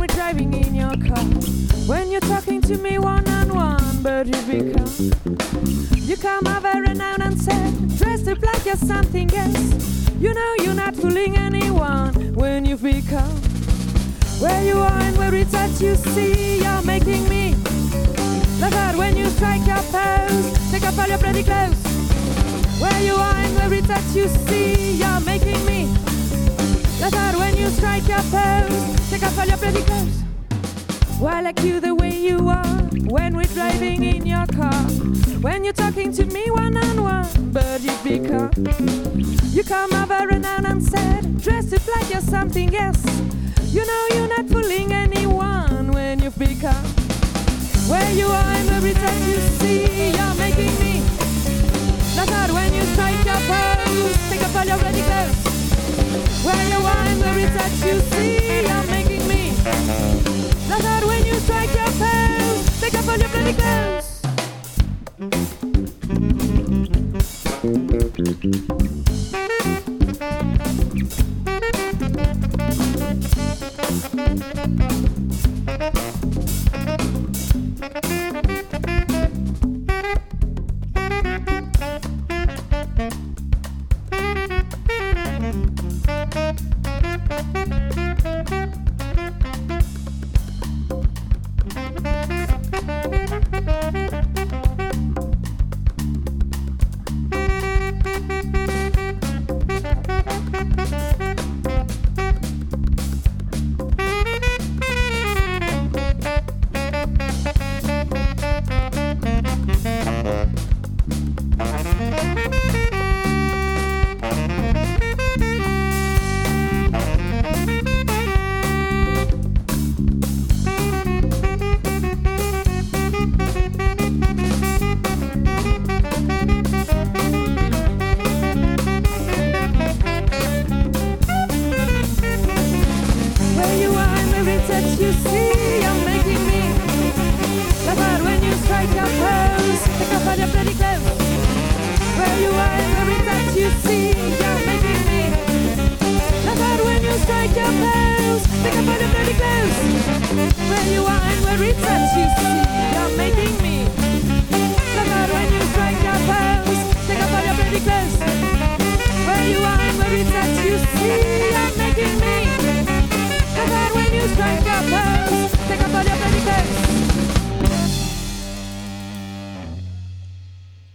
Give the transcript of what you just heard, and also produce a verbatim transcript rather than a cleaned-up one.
we're driving in your car, when you're talking to me one-on-one, but you become, you come over and out and said, dressed up like you're something else. You know you're not fooling anyone when you become, where you are and where it's that you see, you're making me laugh out when you strike your pose, take off all your pretty clothes. Where you are and where it's that you see, you're making me laugh out when you strike your pose, take off all your pretty clothes. Well, I like you the way you are when we're driving in your car, when you're talking to me one-on-one, but you become, you come over and out and said, dressed up like you're something else. You know you're not fooling anyone when you become, where you are and every time you see, you're making me laugh out when you strike your pose, take off all your ready clothes. Where you are and every time you see, you're making me laugh out when you strike your pose, take off all your ready clothes. You see, you're making me laugh out when you strike your pose, take off all your pretty clothes. Where you are and every touch you see, you're making me laugh out when you strike your pose, take off all your pretty clothes. Where you are and every touch you see.